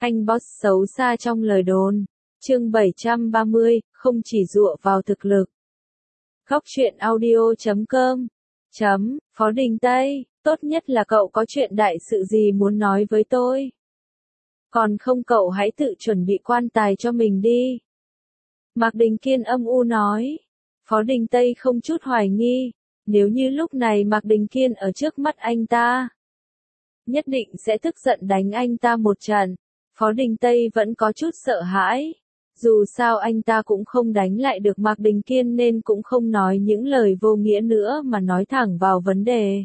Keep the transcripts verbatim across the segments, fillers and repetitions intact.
Anh boss xấu xa trong lời đồn. Chương bảy trăm ba mươi, không chỉ dựa vào thực lực. Góc truyện audio chấm com. Chấm, Phó Đình Tây, tốt nhất là cậu có chuyện đại sự gì muốn nói với tôi. Còn không cậu hãy tự chuẩn bị quan tài cho mình đi. Mạc Đình Kiên âm u nói. Phó Đình Tây không chút hoài nghi. Nếu như lúc này Mạc Đình Kiên ở trước mắt anh ta, nhất định sẽ tức giận đánh anh ta một trận. Phó Đình Tây vẫn có chút sợ hãi. Dù sao anh ta cũng không đánh lại được Mạc Đình Kiên nên cũng không nói những lời vô nghĩa nữa mà nói thẳng vào vấn đề.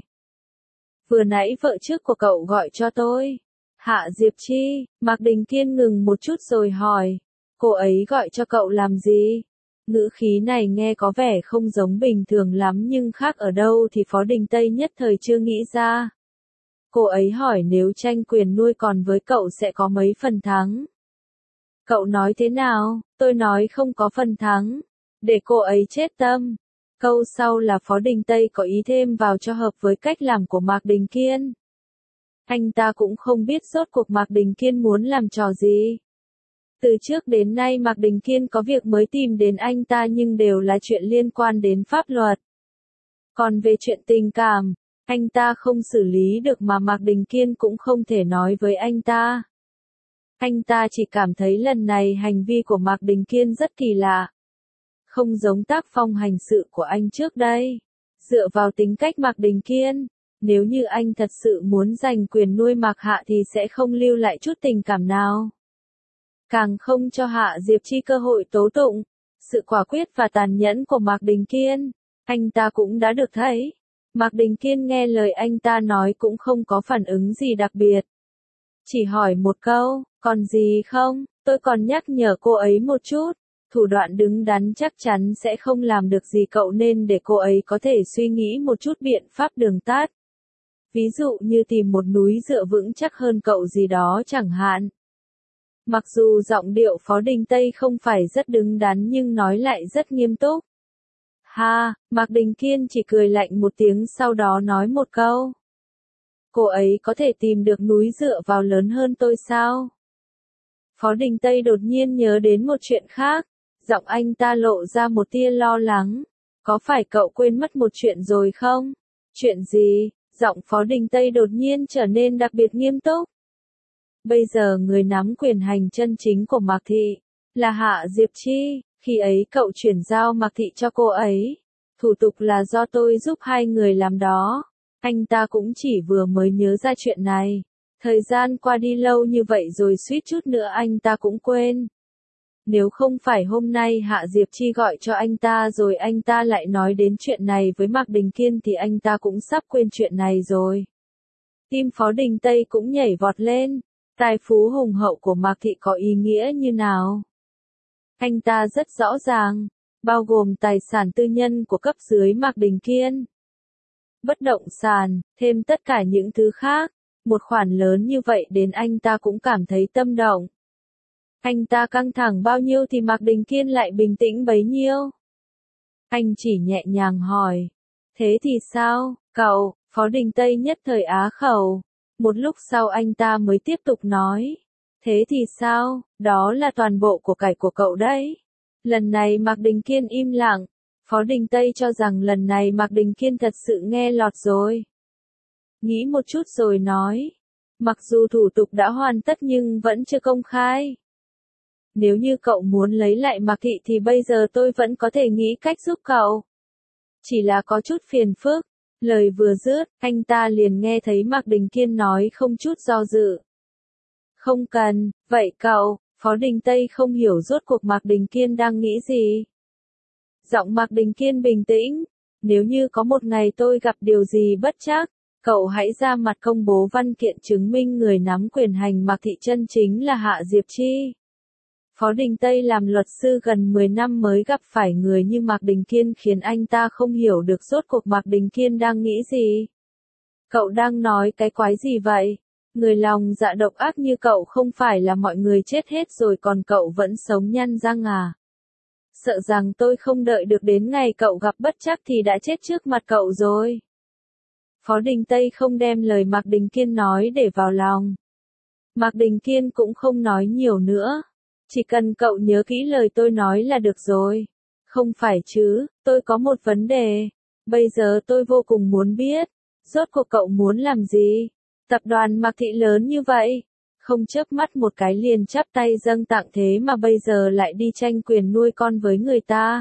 Vừa nãy vợ trước của cậu gọi cho tôi. Hạ Diệp Chi. Mạc Đình Kiên ngừng một chút rồi hỏi. Cô ấy gọi cho cậu làm gì? Ngữ khí này nghe có vẻ không giống bình thường lắm nhưng khác ở đâu thì Phó Đình Tây nhất thời chưa nghĩ ra. Cô ấy hỏi nếu tranh quyền nuôi còn với cậu sẽ có mấy phần thắng. Cậu nói thế nào? Tôi nói không có phần thắng. Để cô ấy chết tâm. Câu sau là Phó Đình Tây có ý thêm vào cho hợp với cách làm của Mạc Đình Kiên. Anh ta cũng không biết rốt cuộc Mạc Đình Kiên muốn làm trò gì. Từ trước đến nay Mạc Đình Kiên có việc mới tìm đến anh ta nhưng đều là chuyện liên quan đến pháp luật. Còn về chuyện tình cảm, anh ta không xử lý được mà Mạc Đình Kiên cũng không thể nói với anh ta. Anh ta chỉ cảm thấy lần này hành vi của Mạc Đình Kiên rất kỳ lạ. Không giống tác phong hành sự của anh trước đây. Dựa vào tính cách Mạc Đình Kiên, nếu như anh thật sự muốn giành quyền nuôi Mạc Hạ thì sẽ không lưu lại chút tình cảm nào. Càng không cho Hạ Diệp Chi cơ hội tố tụng. Sự quả quyết và tàn nhẫn của Mạc Đình Kiên, anh ta cũng đã được thấy. Mạc Đình Kiên nghe lời anh ta nói cũng không có phản ứng gì đặc biệt. Chỉ hỏi một câu, còn gì không? Tôi còn nhắc nhở cô ấy một chút. Thủ đoạn đứng đắn chắc chắn sẽ không làm được gì cậu nên để cô ấy có thể suy nghĩ một chút biện pháp đường tát. Ví dụ như tìm một núi dựa vững chắc hơn cậu gì đó chẳng hạn. Mặc dù giọng điệu Phó Đình Tây không phải rất đứng đắn nhưng nói lại rất nghiêm túc. Ha, Mạc Đình Kiên chỉ cười lạnh một tiếng sau đó nói một câu. Cô ấy có thể tìm được núi dựa vào lớn hơn tôi sao? Phó Đình Tây đột nhiên nhớ đến một chuyện khác. Giọng anh ta lộ ra một tia lo lắng. Có phải cậu quên mất một chuyện rồi không? Chuyện gì? Giọng Phó Đình Tây đột nhiên trở nên đặc biệt nghiêm túc. Bây giờ người nắm quyền hành chân chính của Mạc Thị là Hạ Diệp Chi. Khi ấy cậu chuyển giao Mạc Thị cho cô ấy. Thủ tục là do tôi giúp hai người làm đó. Anh ta cũng chỉ vừa mới nhớ ra chuyện này. Thời gian qua đi lâu như vậy rồi suýt chút nữa anh ta cũng quên. Nếu không phải hôm nay Hạ Diệp Chi gọi cho anh ta rồi anh ta lại nói đến chuyện này với Mạc Đình Kiên thì anh ta cũng sắp quên chuyện này rồi. Tim Phó Đình Tây cũng nhảy vọt lên. Tài phú hùng hậu của Mạc Thị có ý nghĩa như nào? Anh ta rất rõ ràng, bao gồm tài sản tư nhân của cấp dưới Mạc Đình Kiên. Bất động sản, thêm tất cả những thứ khác, một khoản lớn như vậy đến anh ta cũng cảm thấy tâm động. Anh ta căng thẳng bao nhiêu thì Mạc Đình Kiên lại bình tĩnh bấy nhiêu. Anh chỉ nhẹ nhàng hỏi, thế thì sao, cậu? Phó Đình Tây nhất thời á khẩu. Một lúc sau anh ta mới tiếp tục nói. Thế thì sao, đó là toàn bộ của cải của cậu đấy. Lần này Mạc Đình Kiên im lặng. Phó Đình Tây cho rằng lần này Mạc Đình Kiên thật sự nghe lọt rồi. Nghĩ một chút rồi nói. Mặc dù thủ tục đã hoàn tất nhưng vẫn chưa công khai. Nếu như cậu muốn lấy lại Mạc Thị thì bây giờ tôi vẫn có thể nghĩ cách giúp cậu. Chỉ là có chút phiền phức. Lời vừa dứt, anh ta liền nghe thấy Mạc Đình Kiên nói không chút do dự. Không cần, vậy cậu, Phó Đình Tây không hiểu rốt cuộc Mạc Đình Kiên đang nghĩ gì. Giọng Mạc Đình Kiên bình tĩnh, nếu như có một ngày tôi gặp điều gì bất trắc, cậu hãy ra mặt công bố văn kiện chứng minh người nắm quyền hành Mạc Thị chân chính là Hạ Diệp Chi. Phó Đình Tây làm luật sư gần mười năm mới gặp phải người như Mạc Đình Kiên khiến anh ta không hiểu được rốt cuộc Mạc Đình Kiên đang nghĩ gì. Cậu đang nói cái quái gì vậy? Người lòng dạ độc ác như cậu không phải là mọi người chết hết rồi còn cậu vẫn sống nhăn răng à? Sợ rằng tôi không đợi được đến ngày cậu gặp bất trắc thì đã chết trước mặt cậu rồi. Phó Đình Tây không đem lời Mạc Đình Kiên nói để vào lòng. Mạc Đình Kiên cũng không nói nhiều nữa. Chỉ cần cậu nhớ kỹ lời tôi nói là được rồi. Không phải chứ, tôi có một vấn đề. Bây giờ tôi vô cùng muốn biết. Rốt cuộc cậu muốn làm gì? Tập đoàn Mạc Thị lớn như vậy. Không chớp mắt một cái liền chắp tay dâng tặng thế mà bây giờ lại đi tranh quyền nuôi con với người ta.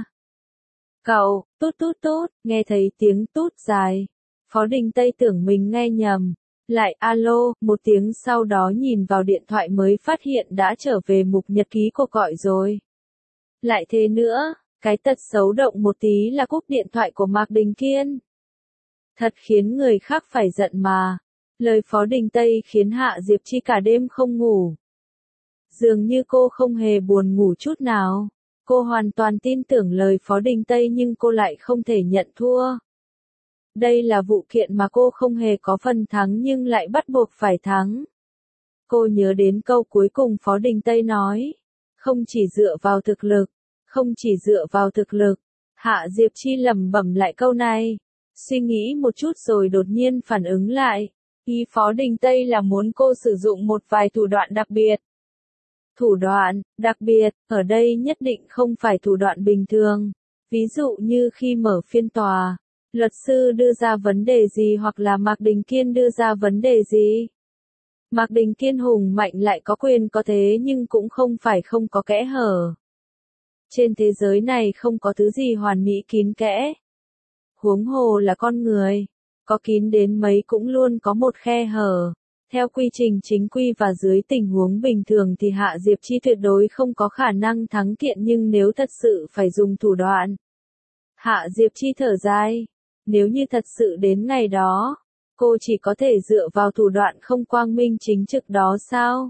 Cậu, tút tút tút, nghe thấy tiếng tút dài. Phó Đình Tây tưởng mình nghe nhầm. Lại alo, một tiếng sau đó nhìn vào điện thoại mới phát hiện đã trở về mục nhật ký cuộc gọi rồi. Lại thế nữa, cái tật xấu động một tí là cúp điện thoại của Mạc Đình Kiên. Thật khiến người khác phải giận mà. Lời Phó Đình Tây khiến Hạ Diệp Chi cả đêm không ngủ. Dường như cô không hề buồn ngủ chút nào. Cô hoàn toàn tin tưởng lời Phó Đình Tây nhưng cô lại không thể nhận thua. Đây là vụ kiện mà cô không hề có phần thắng nhưng lại bắt buộc phải thắng. Cô nhớ đến câu cuối cùng Phó Đình Tây nói. Không chỉ dựa vào thực lực. Không chỉ dựa vào thực lực. Hạ Diệp Chi lẩm bẩm lại câu này. Suy nghĩ một chút rồi đột nhiên phản ứng lại. Ý Phó Đình Tây là muốn cô sử dụng một vài thủ đoạn đặc biệt. Thủ đoạn, đặc biệt, ở đây nhất định không phải thủ đoạn bình thường. Ví dụ như khi mở phiên tòa, luật sư đưa ra vấn đề gì hoặc là Mạc Đình Kiên đưa ra vấn đề gì. Mạc Đình Kiên hùng mạnh lại có quyền có thế nhưng cũng không phải không có kẽ hở. Trên thế giới này không có thứ gì hoàn mỹ kín kẽ. Huống hồ là con người. Có kín đến mấy cũng luôn có một khe hở. Theo quy trình chính quy và dưới tình huống bình thường thì Hạ Diệp Chi tuyệt đối không có khả năng thắng kiện nhưng nếu thật sự phải dùng thủ đoạn. Hạ Diệp Chi thở dài. Nếu như thật sự đến ngày đó, cô chỉ có thể dựa vào thủ đoạn không quang minh chính trực đó sao?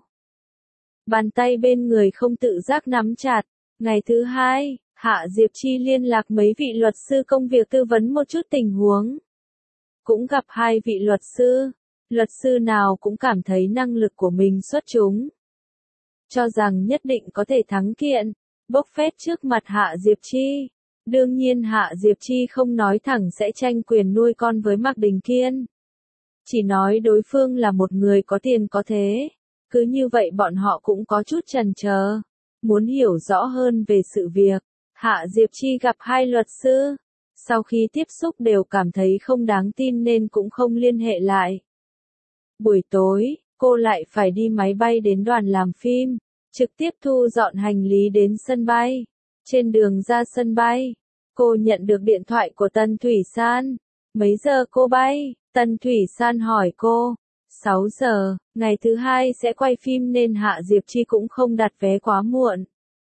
Bàn tay bên người không tự giác nắm chặt. Ngày thứ hai, Hạ Diệp Chi liên lạc mấy vị luật sư công việc tư vấn một chút tình huống. Cũng gặp hai vị luật sư. Luật sư nào cũng cảm thấy năng lực của mình xuất chúng. Cho rằng nhất định có thể thắng kiện. Bốc phét trước mặt Hạ Diệp Chi. Đương nhiên Hạ Diệp Chi không nói thẳng sẽ tranh quyền nuôi con với Mạc Đình Kiên. Chỉ nói đối phương là một người có tiền có thế. Cứ như vậy bọn họ cũng có chút chần chờ. Muốn hiểu rõ hơn về sự việc. Hạ Diệp Chi gặp hai luật sư. Sau khi tiếp xúc đều cảm thấy không đáng tin nên cũng không liên hệ lại. Buổi tối, cô lại phải đi máy bay đến đoàn làm phim. Trực tiếp thu dọn hành lý đến sân bay. Trên đường ra sân bay, cô nhận được điện thoại của Tân Thủy San. Mấy giờ cô bay? Tân Thủy San hỏi cô. sáu giờ, ngày thứ hai sẽ quay phim nên Hạ Diệp Chi cũng không đặt vé quá muộn.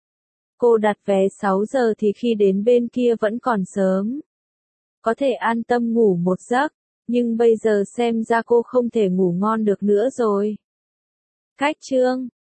Cô đặt vé sáu giờ thì khi đến bên kia vẫn còn sớm. Có thể an tâm ngủ một giấc, nhưng bây giờ xem ra cô không thể ngủ ngon được nữa rồi. Cách chương